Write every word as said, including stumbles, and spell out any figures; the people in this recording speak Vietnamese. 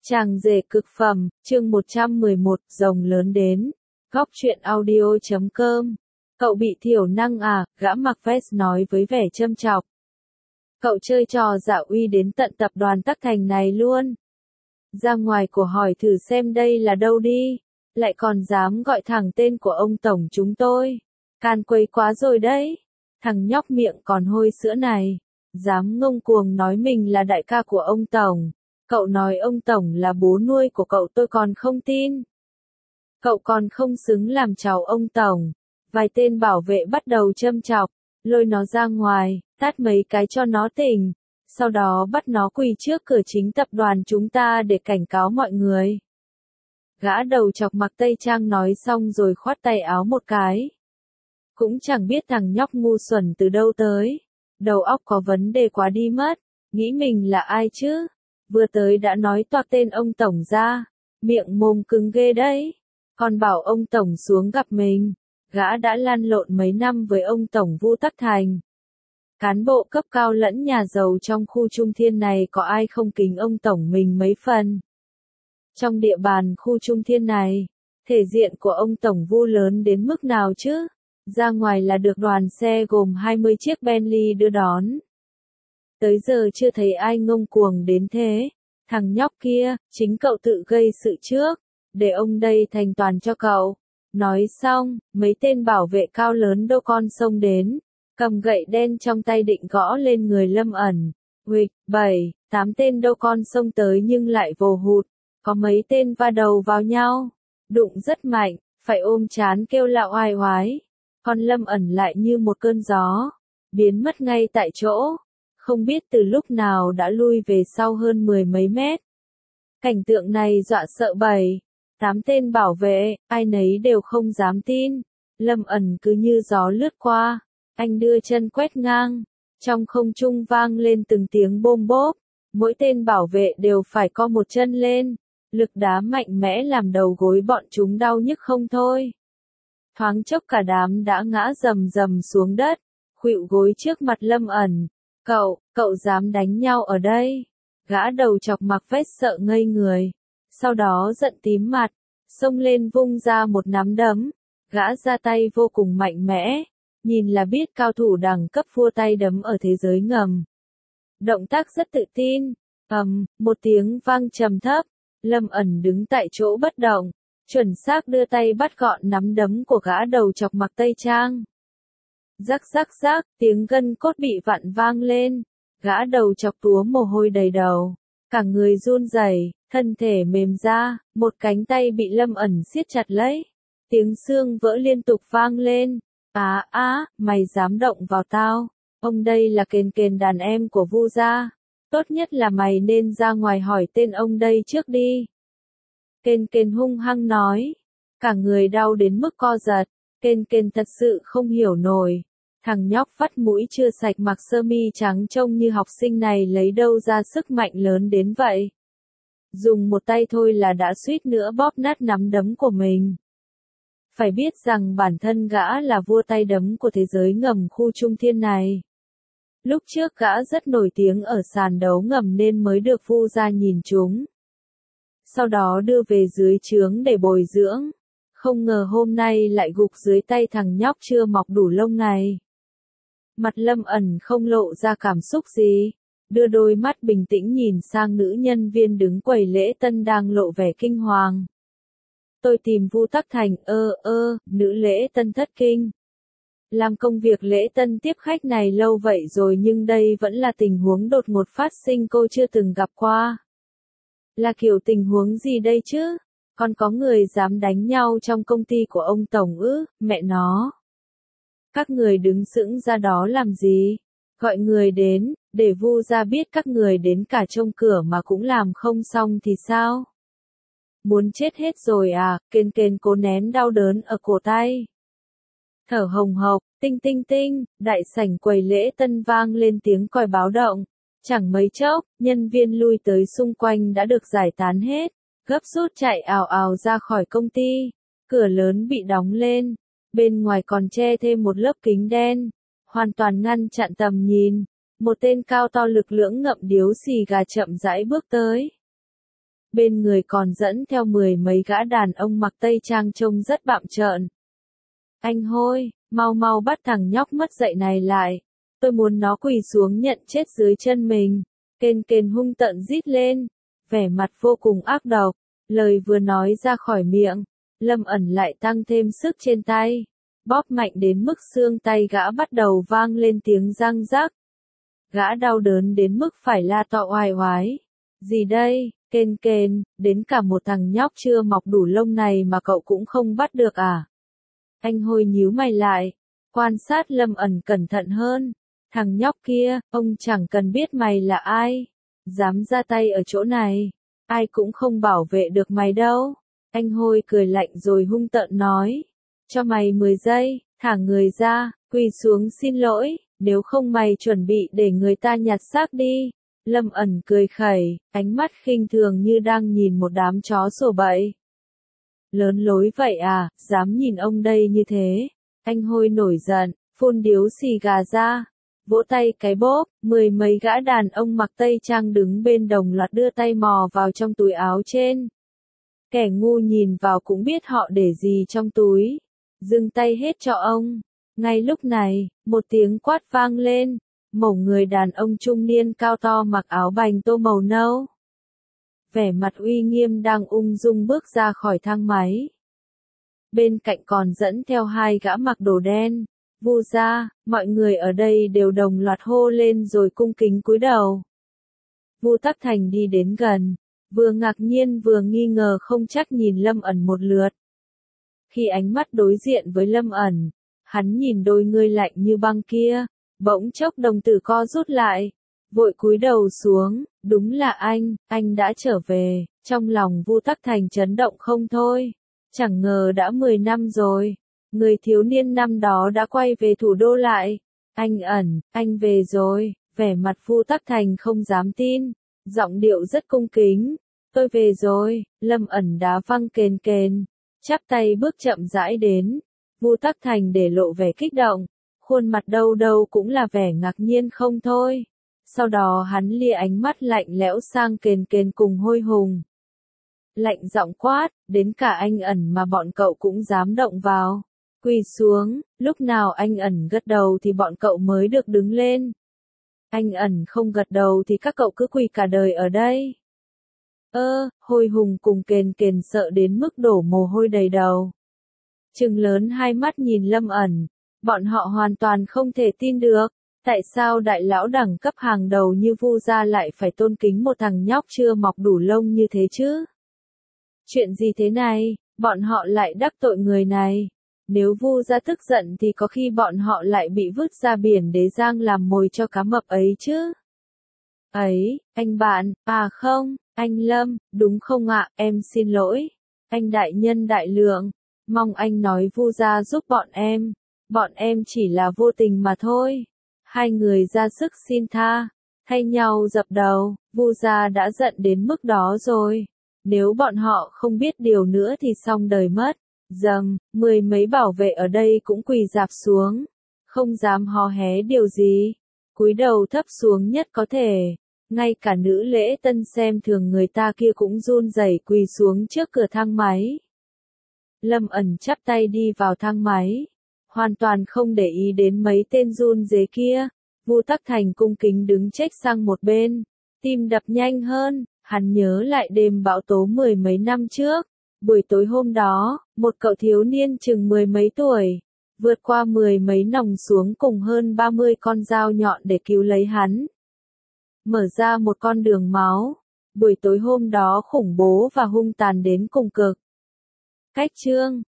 Chàng rể cực phẩm, chương một trăm mười một, rồng lớn đến. Góc truyện audio chấm com. Cậu bị thiểu năng à, gã mặc vest nói với vẻ châm chọc. Cậu chơi trò dạ uy đến tận tập đoàn Tắc Thành này luôn. Ra ngoài của hỏi thử xem đây là đâu đi. Lại còn dám gọi thẳng tên của ông tổng chúng tôi. Can quấy quá rồi đấy. Thằng nhóc miệng còn hôi sữa này. Dám ngông cuồng nói mình là đại ca của ông tổng. Cậu nói ông tổng là bố nuôi của cậu tôi còn không tin. Cậu còn không xứng làm cháu ông tổng. Vài tên bảo vệ bắt đầu châm chọc, lôi nó ra ngoài, tát mấy cái cho nó tỉnh. Sau đó bắt nó quỳ trước cửa chính tập đoàn chúng ta để cảnh cáo mọi người. Gã đầu chọc mặc tây trang nói xong rồi khoát tay áo một cái. Cũng chẳng biết thằng nhóc ngu xuẩn từ đâu tới. Đầu óc có vấn đề quá đi mất. Nghĩ mình là ai chứ? Vừa tới đã nói toạc tên ông tổng ra. Miệng mồm cứng ghê đấy. Còn bảo ông tổng xuống gặp mình. Gã đã lăn lộn mấy năm với ông tổng Vu Tắc Thành. Cán bộ cấp cao lẫn nhà giàu trong khu Trung Thiên này có ai không kính ông tổng mình mấy phần. Trong địa bàn khu Trung Thiên này, thể diện của ông tổng Vu lớn đến mức nào chứ? Ra ngoài là được đoàn xe gồm hai mươi chiếc Bentley đưa đón. Tới giờ chưa thấy ai ngông cuồng đến thế. Thằng nhóc kia, chính cậu tự gây sự trước. Để ông đây thành toàn cho cậu. Nói xong, mấy tên bảo vệ cao lớn đô con xông đến. Cầm gậy đen trong tay định gõ lên người Lâm ẩn. Huỵch, bảy, tám tên đô con xông tới nhưng lại vồ hụt. Có mấy tên va đầu vào nhau. Đụng rất mạnh, phải ôm chán kêu lạo oai oái. Còn Lâm ẩn lại như một cơn gió. Biến mất ngay tại chỗ. Không biết từ lúc nào đã lui về sau hơn mười mấy mét. Cảnh tượng này dọa sợ bảy, tám tên bảo vệ, ai nấy đều không dám tin. Lâm ẩn cứ như gió lướt qua, anh đưa chân quét ngang, trong không trung vang lên từng tiếng bôm bốp, mỗi tên bảo vệ đều phải co một chân lên, lực đá mạnh mẽ làm đầu gối bọn chúng đau nhức không thôi. Thoáng chốc cả đám đã ngã rầm rầm xuống đất, khuỵu gối trước mặt Lâm ẩn. Cậu, cậu dám đánh nhau ở đây? Gã đầu chọc mặc vest sợ ngây người. Sau đó giận tím mặt, xông lên vung ra một nắm đấm. Gã ra tay vô cùng mạnh mẽ. Nhìn là biết cao thủ đẳng cấp vua tay đấm ở thế giới ngầm. Động tác rất tự tin. Ầm, một tiếng vang trầm thấp. Lâm ẩn đứng tại chỗ bất động. Chuẩn xác đưa tay bắt gọn nắm đấm của gã đầu chọc mặc tây trang. Rắc rắc rắc, tiếng gân cốt bị vặn vang lên. Gã đầu chọc túa mồ hôi đầy đầu. Cả người run rẩy, thân thể mềm ra, một cánh tay bị Lâm ẩn siết chặt lấy. Tiếng xương vỡ liên tục vang lên. Á á, mày dám động vào tao. Ông đây là kền kền đàn em của Vu gia. Tốt nhất là mày nên ra ngoài hỏi tên ông đây trước đi. Kền kền hung hăng nói. Cả người đau đến mức co giật. Kền kền thật sự không hiểu nổi. Thằng nhóc vắt mũi chưa sạch mặc sơ mi trắng trông như học sinh này lấy đâu ra sức mạnh lớn đến vậy. Dùng một tay thôi là đã suýt nữa bóp nát nắm đấm của mình. Phải biết rằng bản thân gã là vua tay đấm của thế giới ngầm khu Trung Thiên này. Lúc trước gã rất nổi tiếng ở sàn đấu ngầm nên mới được Vu gia nhìn trúng. Sau đó đưa về dưới trướng để bồi dưỡng. Không ngờ hôm nay lại gục dưới tay thằng nhóc chưa mọc đủ lông này. Mặt Lâm ẩn không lộ ra cảm xúc gì. Đưa đôi mắt bình tĩnh nhìn sang nữ nhân viên đứng quầy lễ tân đang lộ vẻ kinh hoàng. Tôi tìm Vu Tắc Thành, ơ ơ, nữ lễ tân thất kinh. Làm công việc lễ tân tiếp khách này lâu vậy rồi nhưng đây vẫn là tình huống đột ngột phát sinh cô chưa từng gặp qua. Là kiểu tình huống gì đây chứ? Còn có người dám đánh nhau trong công ty của ông tổng ư, mẹ nó. Các người đứng sững ra đó làm gì? Gọi người đến, để Vu gia biết các người đến cả trông cửa mà cũng làm không xong thì sao? Muốn chết hết rồi à, kền kền cố nén đau đớn ở cổ tay. Thở hồng hộc, tinh tinh tinh, đại sảnh quầy lễ tân vang lên tiếng còi báo động. Chẳng mấy chốc, nhân viên lui tới xung quanh đã được giải tán hết, gấp rút chạy ào ào ra khỏi công ty. Cửa lớn bị đóng lên, bên ngoài còn che thêm một lớp kính đen, hoàn toàn ngăn chặn tầm nhìn. Một tên cao to lực lưỡng ngậm điếu xì gà chậm rãi bước tới. bên người còn dẫn theo mười mấy gã đàn ông mặc tây trang trông rất bạm trợn. Anh Hôi, mau mau bắt thằng nhóc mất dạy này lại, tôi muốn nó quỳ xuống nhận chết dưới chân mình. Kên Kên hung tợn rít lên, vẻ mặt vô cùng ác độc, lời vừa nói ra khỏi miệng, Lâm ẩn lại tăng thêm sức trên tay, bóp mạnh đến mức xương tay gã bắt đầu vang lên tiếng răng rắc. Gã đau đớn đến mức phải la to oai oái. Gì đây, Kên Kên, đến cả một thằng nhóc chưa mọc đủ lông này mà cậu cũng không bắt được à? Anh Hôi nhíu mày lại, quan sát Lâm ẩn cẩn thận hơn. Thằng nhóc kia, ông chẳng cần biết mày là ai. Dám ra tay ở chỗ này, ai cũng không bảo vệ được mày đâu. Anh Hôi cười lạnh rồi hung tợn nói. Cho mày mười giây, thả người ra, quỳ xuống xin lỗi, nếu không mày chuẩn bị để người ta nhặt xác đi. Lâm ẩn cười khẩy, ánh mắt khinh thường như đang nhìn một đám chó sổ bậy. Lớn lối vậy à, dám nhìn ông đây như thế. Anh Hôi nổi giận, phun điếu xì gà ra, vỗ tay cái bốp, mười mấy gã đàn ông mặc tây trang đứng bên đồng loạt đưa tay mò vào trong túi áo trên. Kẻ ngu nhìn vào cũng biết họ để gì trong túi. Dừng tay hết cho ông. Ngay lúc này, một tiếng quát vang lên, một người đàn ông trung niên cao to mặc áo bành tô màu nâu, vẻ mặt uy nghiêm đang ung dung bước ra khỏi thang máy. Bên cạnh còn dẫn theo hai gã mặc đồ đen. Vu gia, mọi người ở đây đều đồng loạt hô lên rồi cung kính cúi đầu. Vu Tắc Thành đi đến gần, vừa ngạc nhiên vừa nghi ngờ không chắc nhìn Lâm ẩn một lượt. Khi ánh mắt đối diện với Lâm ẩn, hắn nhìn đôi ngươi lạnh như băng kia, bỗng chốc đồng tử co rút lại, vội cúi đầu xuống, đúng là anh, anh đã trở về. Trong lòng Vu Tắc Thành chấn động không thôi, chẳng ngờ đã mười năm rồi, người thiếu niên năm đó đã quay về thủ đô lại. Anh ẩn, anh về rồi, vẻ mặt Vu Tắc Thành không dám tin, giọng điệu rất cung kính. Tôi về rồi. Lâm ẩn đá văng Kên Kên, chắp tay bước chậm rãi đến. Vu Tắc Thành để lộ vẻ kích động, khuôn mặt đâu đâu cũng là vẻ ngạc nhiên không thôi. Sau đó hắn lia ánh mắt lạnh lẽo sang Kên Kên cùng Hôi Hùng. Lạnh giọng quát, đến cả anh ẩn mà bọn cậu cũng dám động vào. Quỳ xuống, lúc nào anh ẩn gật đầu thì bọn cậu mới được đứng lên. Anh ẩn không gật đầu thì các cậu cứ quỳ cả đời ở đây. Ơ, Hôi Hùng cùng Kên Kên sợ đến mức đổ mồ hôi đầy đầu. Trừng lớn hai mắt nhìn Lâm ẩn, bọn họ hoàn toàn không thể tin được. Tại sao đại lão đẳng cấp hàng đầu như Vu gia lại phải tôn kính một thằng nhóc chưa mọc đủ lông như thế chứ? Chuyện gì thế này, bọn họ lại đắc tội người này. Nếu Vu gia tức giận thì có khi bọn họ lại bị vứt ra biển Đế Giang làm mồi cho cá mập ấy chứ. Ấy, anh bạn, à không, anh Lâm, đúng không ạ, em xin lỗi. Anh đại nhân đại lượng, mong anh nói Vu gia giúp bọn em. Bọn em chỉ là vô tình mà thôi. Hai người ra sức xin tha, thay nhau dập đầu. Vu gia đã giận đến mức đó rồi. Nếu bọn họ không biết điều nữa thì xong đời mất. Dầm, mười mấy bảo vệ ở đây cũng quỳ rạp xuống, không dám hò hé điều gì, cúi đầu thấp xuống nhất có thể. Ngay cả nữ lễ tân xem thường người ta kia cũng run rẩy quỳ xuống trước cửa thang máy. Lâm ẩn chắp tay đi vào thang máy, hoàn toàn không để ý đến mấy tên run rế kia. Vu Tắc Thành cung kính đứng chếch sang một bên, tim đập nhanh hơn, hắn nhớ lại đêm bão tố mười mấy năm trước. Buổi tối hôm đó, một cậu thiếu niên chừng mười mấy tuổi, vượt qua mười mấy nòng xuống cùng hơn ba mươi con dao nhọn để cứu lấy hắn. Mở ra một con đường máu. Buổi tối hôm đó khủng bố và hung tàn đến cùng cực. Cách chương